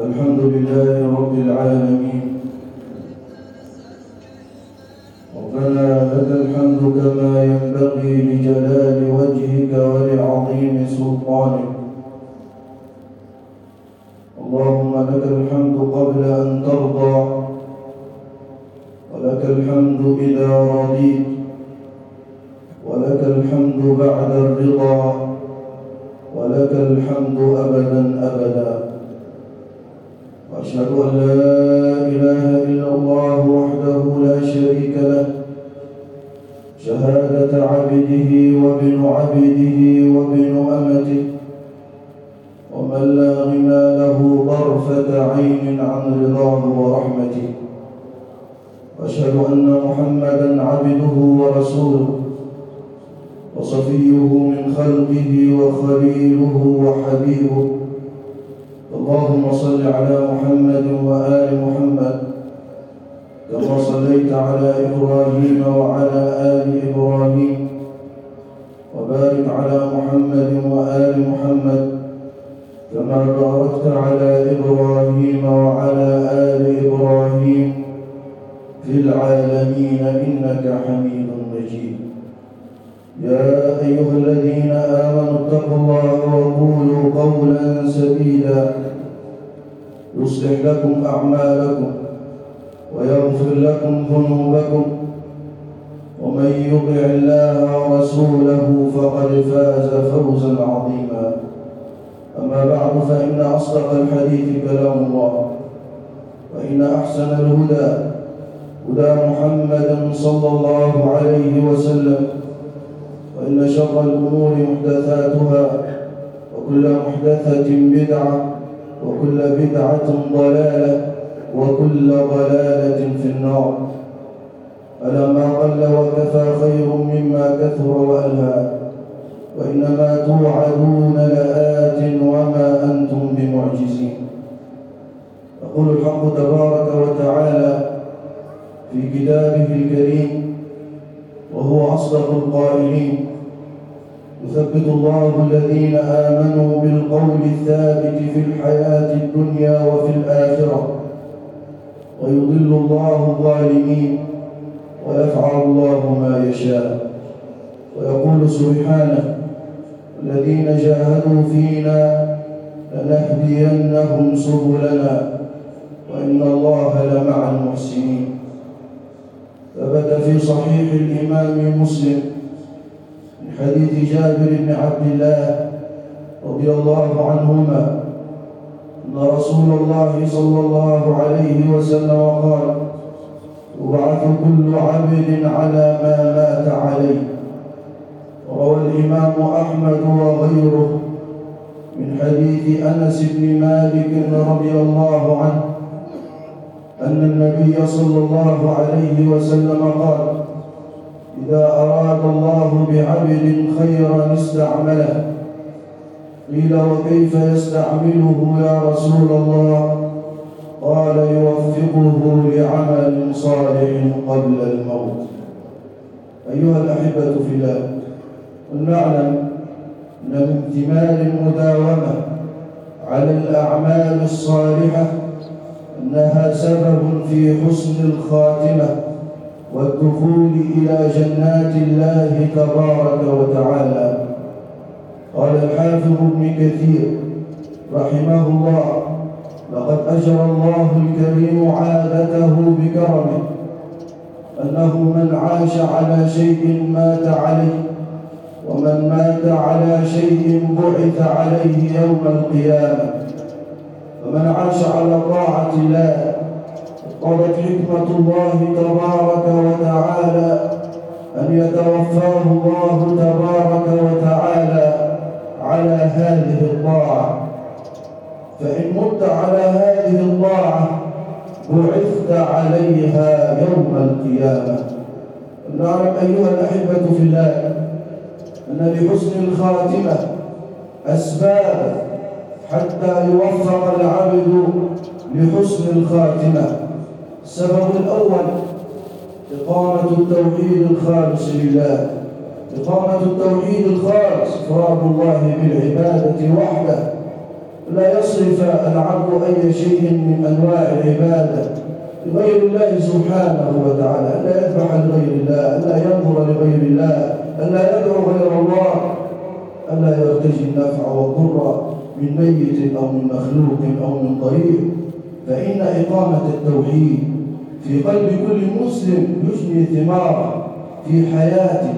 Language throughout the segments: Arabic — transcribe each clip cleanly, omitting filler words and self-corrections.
الحمد لله رب العالمين. ربنا لك الحمد كما ينبغي لجلال وجهك ولعظيم سلطانك. اللهم لك الحمد قبل أن ترضى، ولك الحمد إذا رضيت، ولك الحمد بعد الرضا، ولك الحمد أبدا أبدا. وأشهد أن لا إله إلا الله وحده لا شريك له، شهادة عبده وابن عبده وابن أمته، ومن لا غنى له طرفة عين عن رضاه ورحمته. وأشهد أن محمدًا عبده ورسوله، وصفيه من خلقه وخليله وحبيبه. اللهم صل على محمد وآل محمد كما صليت على إبراهيم وعلى آل إبراهيم، وبارك على محمد وآل محمد كما باركت على إبراهيم وعلى آل إبراهيم في العالمين إنك حميد مجيد. يا أيها الذين آمنوا اتقوا الله وقولوا قولا سديدا يصلح لكم أعمالكم ويغفر لكم ذنوبكم، ومن يطع الله ورسوله فقد فاز فوزا عظيما. أما بعد، فإن أصدق الحديث كلام الله، وإن أحسن الهدى هدى محمد صلى الله عليه وسلم، وإن شر الأمور محدثاتها، وكل محدثة بدعة، وكل بدعة ضلالة، وكل ضلالة في النار. ألا ما قل وكفى خير مما كثر وألهى، وإنما توعدون لآت وما أنتم بمعجزين. يقول الحق تبارك وتعالى في كتابه الكريم وهو أصدق القائلين: يثبت الله الذين آمنوا بالقول الثابت في الحياة الدنيا وفي الآخرة، ويضل الله الظالمين، ويفعل الله ما يشاء. ويقول سبحانه: الذين جاهدوا فينا لنهدينهم سبلنا وإن الله لمع المحسنين. ثبت في صحيح الإمام مسلم من حديث جابر بن عبد الله رضي الله عنهما أن رسول الله صلى الله عليه وسلم قال: يبعث كل عبد على ما مات عليه. روى الإمام أحمد وغيره من حديث أنس بن مالك رضي الله عنه أن النبي صلى الله عليه وسلم قال: إذا أراد الله بعبد خيرا استعمله. قيل: وكيف يستعمله يا رسول الله؟ قال: يوفقه لعمل صالح قبل الموت. أيها الأحبة في الله، ولنعلم أن من ثمار المداومة على الأعمال الصالحة أنها سبب في حسن الخاتمة والدخول إلى جنات الله تبارك وتعالى. قال الحافظ ابن كثير رحمه الله: لقد أجرى الله الكريم عادته بكرمه أنه من عاش على شيء مات عليه، ومن مات على شيء بعث عليه يوم القيامة. فمن عاش على طاعة الله اقتضت حكمة الله تبارك وتعالى أن يتوفاه الله تبارك وتعالى على هذه الطاعة، فإن مت على هذه الطاعة بعثت عليها يوم القيامة. نعلم أيها الأحبة في الله أن لحسن الخاتمة أسباب حتى يوفق العبد لحسن الخاتمة. السبب الأول إقامة التوحيد الخالص لله، إقامة التوحيد الخالص، إفراد الله بالعبادة وحده، لا يصرف العبد أي شيء من أنواع العبادة لغير الله سبحانه وتعالى، ألا يذبح لغير الله، ألا ينظر لغير الله، ألا يدعو غير الله، ألا يرتجي النفع والضر من ميت أو من مخلوق أو من ضرير. فإن إقامة التوحيد في قلب كل مسلم يجني ثماره في حياته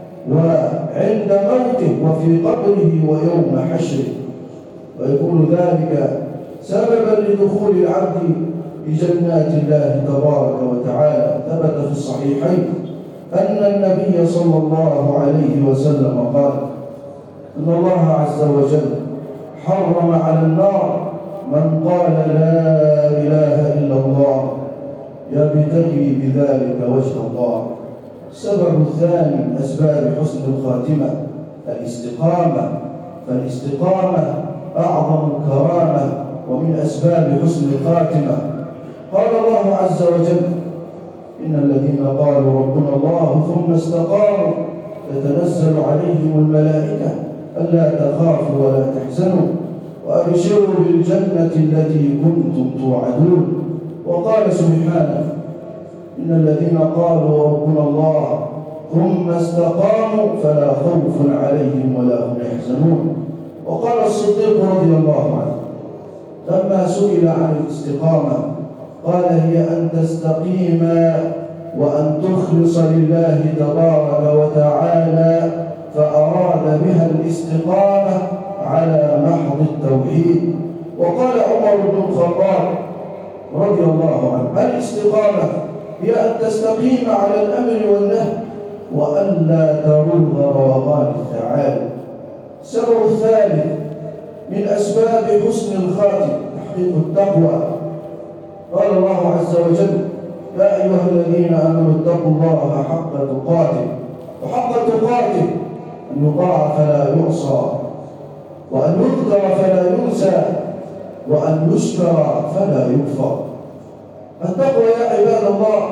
وعند موته وفي قبره ويوم حشره، ويكون ذلك سببا لدخول العبد بجنات الله تبارك وتعالى. ثبت في الصحيحين أن النبي صلى الله عليه وسلم قال أن الله عز وجل حرم على النار من قال لا إله إلا الله يبتغي بذلك وجه الله. السبب الثاني من أسباب حسن الخاتمة الاستقامة، فالاستقامة أعظم كرامة ومن أسباب حسن الخاتمة. قال الله عز وجل إن الذين قالوا ربنا الله ثم استقاموا تتنزل عليهم الملائكة ألا تخافوا ولا تحزنوا وأبشروا بالجنة التي كنتم توعدون. وقال سبحانه إن الذين قالوا ربنا الله ثم استقاموا فلا خوف عليهم ولا هم يحزنون. وقال الصديق رضي الله عنه لما سئل عن الاستقامة قال هي أن تستقيم وأن تخلص لله تبارك وتعالى، فأراد بها الاستقامة على محض التوحيد. وقال عمر بن الخطاب رضي الله عنه الاستقامة هي أن تستقيم على الأمر والنهي وألا تروغ روغان الثعالب. السبب الثالث من أسباب حسن الخاتمة تحقيق التقوى. قال الله عز وجل يا أيها الذين آمنوا اتقوا الله حق تقاته، وحق تقاته أن يطاع فلا يعصى، وأن يذكر فلا ينسى، وأن يشكر فلا يكفر. التقوى يا عباد الله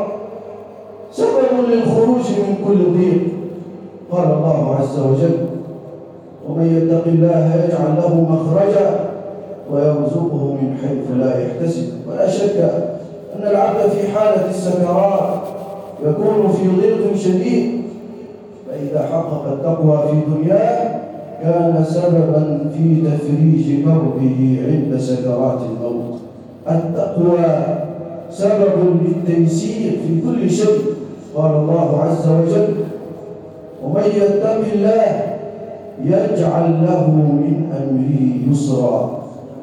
سبب للخروج من كل ضيق. قال الله عز وجل ومن يتق الله يجعل له مخرجا ويرزقه من حيث لا يحتسب. ولا شك أن العبد في حالة السكرات يكون في ضيق شديد، فإذا حقق التقوى في دنياه كان سببا في تفريج كربه عند سكرات الموت. التقوى سبب للتيسير في كل شيء. قال الله عز وجل ومن يتق الله يجعل له من أمره يسرا.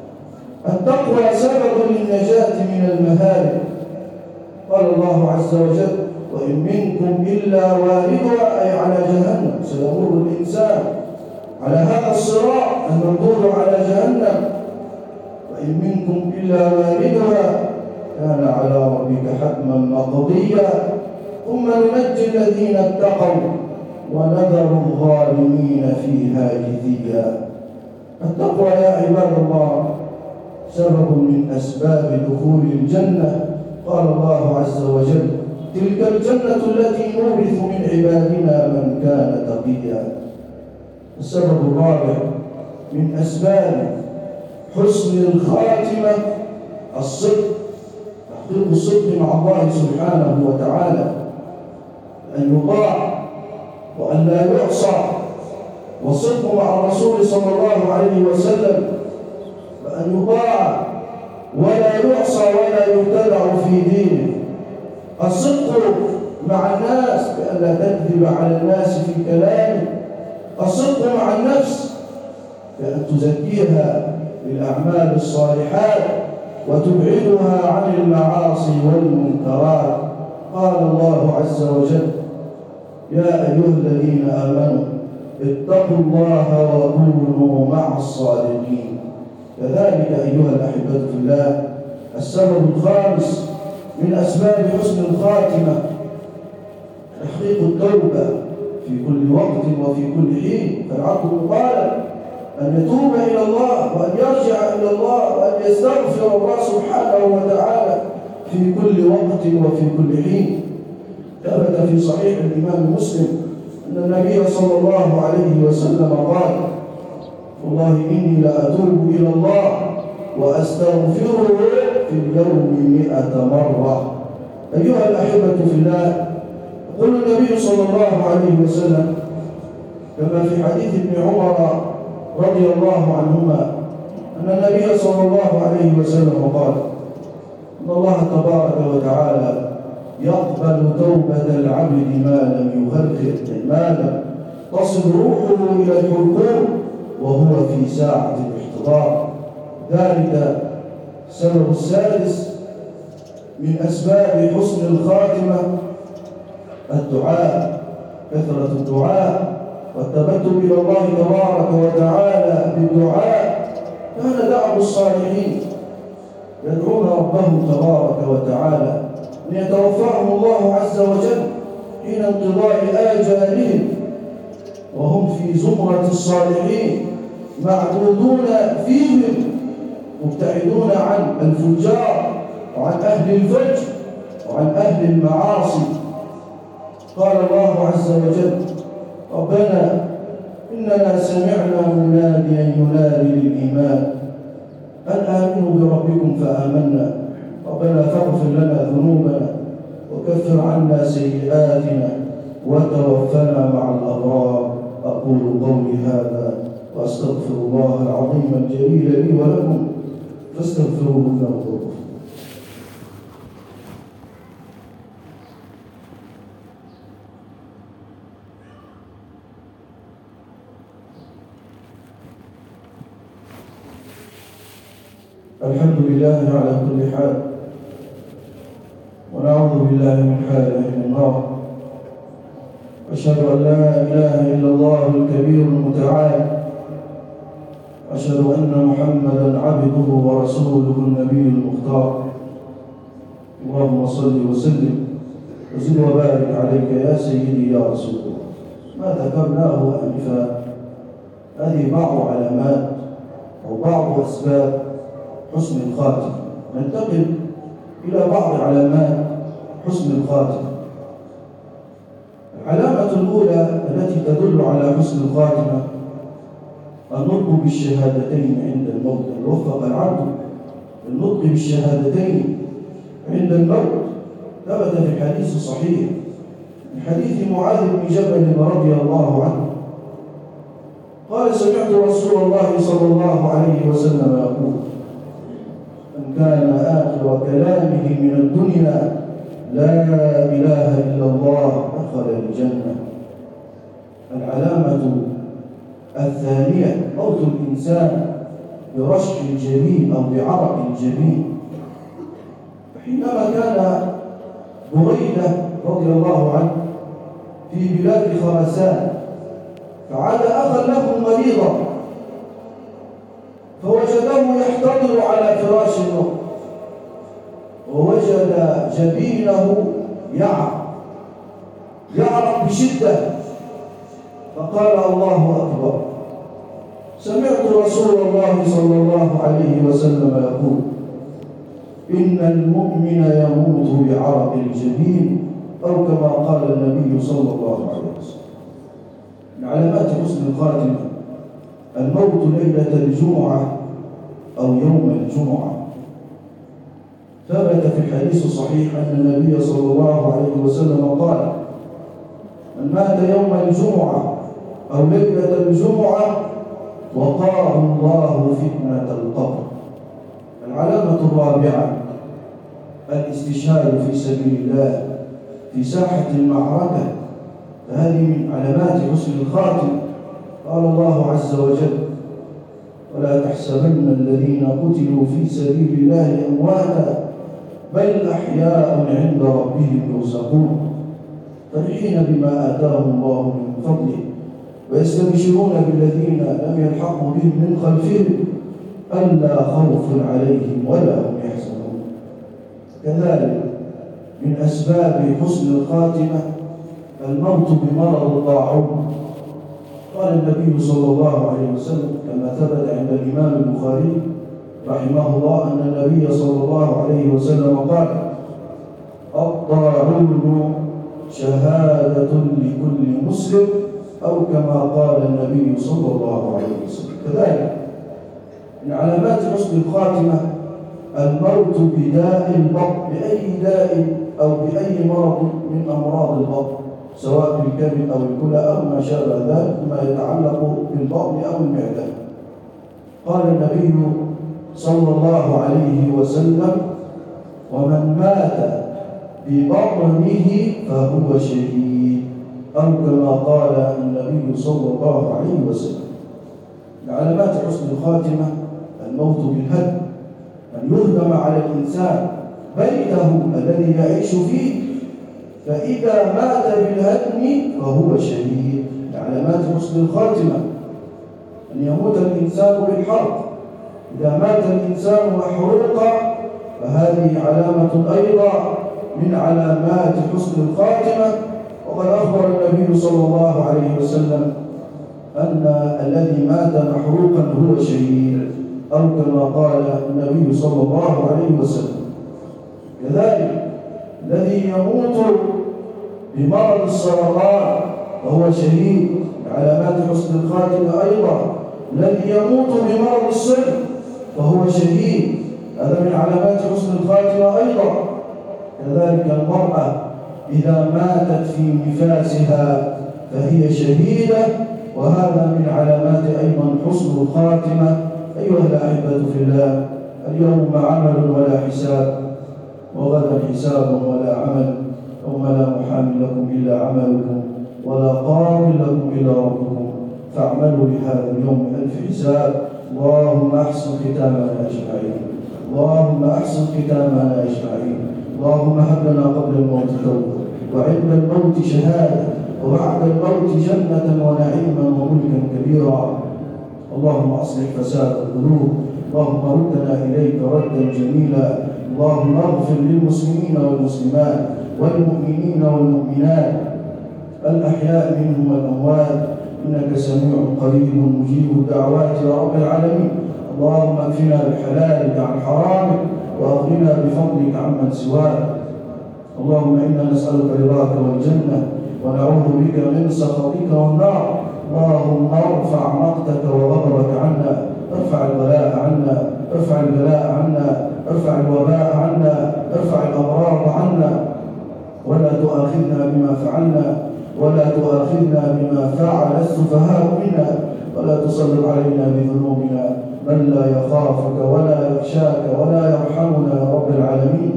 التقوى سبب للنجاة من المهالك. قال الله عز وجل وإن منكم إلا واردها، أي على جهنم سيمر الإنسان على هذا الصراط الممدود على جهنم، وإن منكم إلا واردها كان على ربك حتما مقضيا ثم ننجي الذين اتقوا ونذر الظالمين فيها جثيا. التقوى يا عباد الله سبب من أسباب دخول الجنة. قال الله عز وجل تلك الجنة التي نورث من عبادنا من كان تقيا. السبب الرابع من أسباب حسن الخاتمة الصدق، تحقيق الصدق مع الله سبحانه وتعالى، أن يطاع وأن لا يعصى، والصدق مع الرسول صلى الله عليه وسلم، فأن يطاع ولا يعصى ولا يبتدع في دينه. الصدق مع الناس بأن لا تكذب على الناس في كلامه. الصدق مع النفس بأن تزكيها بالأعمال الصالحات وتبعدها عن المعاصي والمنكرات. قال الله عز وجل يا أيها الذين آمنوا اتقوا الله وكونوا مع الصادقين. كذلك أيها الأحبة في الله السبب الخامس من أسباب حسن الخاتمة تحقيق التوبة في كل وقت وفي كل حين. فالعبد مطالب أن يتوب إلى الله وأن يرجع إلى الله وأن يستغفر الله سبحانه وتعالى في كل وقت وفي كل حين. ثبت في صحيح الإمام مسلم أن النبي صلى الله عليه وسلم قال والله إني لأتوب إلى الله وأستغفره في اليوم 100 مرة. أيها الأحبة في الله، يقول النبي صلى الله عليه وسلم كما في حديث ابن عمر رضي الله عنهما أن النبي صلى الله عليه وسلم قال إن الله تبارك وتعالى يقبل توبة العبد ما لم يغرغر، ما لم تصل روحه إلى الحلقوم وهو في ساعة الاحتضار. ذلك السبب السادس من أسباب حسن الخاتمة الدعاء، كثرة الدعاء والتبتل إلى الله تبارك وتعالى بالدعاء. كان دعوة الصالحين يدعون ربهم تبارك وتعالى أن يتوفاهم الله عز وجل حين انقضاء آجالهم وهم في زمرة الصالحين معدودون فيهم مبتعدون عن الفجار وعن أهل الفجر وعن أهل المعاصي. قال الله عز وجل ربنا إننا سمعنا مناديا ينادي للإيمان أن آمنوا بربكم فآمنا ربنا فاغفر لنا ذنوبنا وكفر عنا سيئاتنا وتوفنا مع الأبرار. أقول قولي هذا وأستغفر الله العظيم الجليل لي ولكم فاستغفروه إنه هو الغفور. الحمد لله على كل حال، ونعوذ بالله من حال أهل النار. أشهد أن لا إله إلا الله الكبير المتعال، أشهد أن محمدا عبده ورسوله النبي المختار. اللهم صل وسلم وزد وبارك عليك يا سيدي يا رسول الله. ما ذكرناه آنفا هذه بعض علامات أو بعض أسباب حسن الخاتمة. ننتقل إلى بعض علامات حسن الخاتمة. العلامة الأولى التي تدل على حسن الخاتمة النطق بالشهادتين عند الموت. وفق العبد النطق بالشهادتين عند الموت. ثبت في الحديث الصحيح من حديث معاذ بن جبل رضي الله عنه قال سمعت رسول الله صلى الله عليه وسلم يقول من كان آخر كلامه من الدنيا لا إله إلا الله دخل الجنة. العلامة الثانية موت الإنسان برشح الجبين أو بعرق الجبين. حينما كان بريدة رضي الله عنه في بلاد خراسان فعاد أخا له مريضا فوجده يحتضر على فراش النوم ووجد جبينه يعرق بشدة فقال الله أكبر. سمعت رسول الله صلى الله عليه وسلم يقول إن المؤمن يموت بعرق الجبين أو كما قال النبي صلى الله عليه وسلم. من علامات حسن الخاتمة الموت ليلة الجمعة أو يوم الجمعة. ثبت في الحديث الصحيح أن النبي صلى الله عليه وسلم قال من مات يوم الجمعة أو ليلة الجمعة وقاه الله فتنة القبر. العلامة الرابعة الاستشهاد في سبيل الله في ساحة المعركة. فهذه من علامات حسن الخاتمة. قال الله عز وجل ولا تحسبن الذين قتلوا في سبيل الله أمواتا بل أحياء عند ربهم يرزقون فرحين بما آتاهم الله من فضله ويستبشرون بالذين لم يلحقوا بهم من خلفهم ألا خوف عليهم ولا هم يحزنون. كذلك من أسباب حسن الخاتمة الموت بمرض الطاعون. قال النبي صلى الله عليه وسلم كما ثبت عند الإمام البخاري رحمه الله أن النبي صلى الله عليه وسلم قال الطاعون شهادة لكل مسلم أو كما قال النبي صلى الله عليه وسلم. كذلك من علامات حسن الخاتمة الموت بداء البطن، بأي داء أو بأي مرض من أمراض البطن، سواء بالكبد أو الكلى أو ما شابه ذلك ما يتعلق بالبطن أو المعدة. قال النبي صلى الله عليه وسلم: ومن مات ببطنه فهو شهيد، أو كما قال النبي صلى الله عليه وسلم. من علامات حسن الخاتمة الموت بالهدم، أن يهدم على الإنسان بيته الذي يعيش فيه، فإذا مات بالهدم فهو شهيد. من علامات حسن الخاتمة أن يموت الإنسان بالحرق، إذا مات الإنسان محروقا فهذه علامة أيضا من علامات حسن الخاتمة. وقد أخبر النبي صلى الله عليه وسلم أن الذي مات محروقا هو شهيد، أو كما قال النبي صلى الله عليه وسلم. كذلك الذي يموت بمرض السرطان فهو شهيد. علامات حسن الخاتمة أيضا الذي يموت بمرض السل فهو شهيد، هذا من علامات حسن الخاتمة أيضا. كذلك المرأة إذا ماتت في نفاسها فهي شهيدة، وهذا من علامات أيضا حسن الخاتمة. أيها الأحبة في الله، اليوم عمل ولا حساب، وغدا حساب ولا عمل، يوم لا محامي لكم إلا عملكم ولا قاض لكم إلا ربكم، فاعملوا لهذا اليوم ألف حساب. اللهم أحسن ختامنا أجمعين، اللهم أحسن ختامنا أجمعين. اللهم هب لنا قبل الموت توبة، وعند الموت شهادة، وبعد الموت جنة ونعيما وملكا كبيرا. اللهم أصلح فساد القلوب، اللهم ردنا إليك ردا جميلا. اللهم اغفر للمسلمين والمسلمات والمؤمنين والمؤمنات الأحياء منهم والأموات، إنك سميع قريب مجيب الدعوات يا رب العالمين. اللهم اكفنا بحلالك عن حرامك، وأغننا بفضلك عمن سواك. اللهم إنا نسألك رضاك والجنة، ونعوذ بك من سخطك والنار. اللهم ارفع مقتك وغضبك عنا، ارفع البلاء عنا، ارفع البلاء عنا، ارفع الوباء عنا، ارفع الأمراض عنا، ولا تؤاخذنا بما فعلنا، ولا تؤاخذنا بما فعل السفهاء منا، ولا تسلط علينا بذنوبنا من لا يخافك ولا يخشاك ولا يرحمنا يا رب العالمين.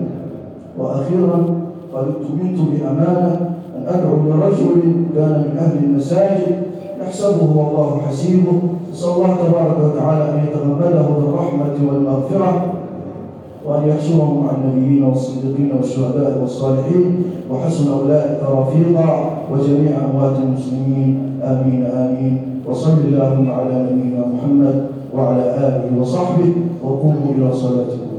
وأخيرا قد اؤتمنت بأمانة أن أدعو لرجل كان من أهل المساجد يحسبه والله حسيبه، نسأل الله تبارك وتعالى أن يتغمده بالرحمة والمغفرة، وأن يحشرهم مع النبيين والصديقين والشهداء والصالحين، وحسن أولئك رفيقا، وجميع أموات المسلمين، آمين آمين. وصل اللهم على نبينا محمد وعلى آله وصحبه، وقوموا إلى صلاتكم.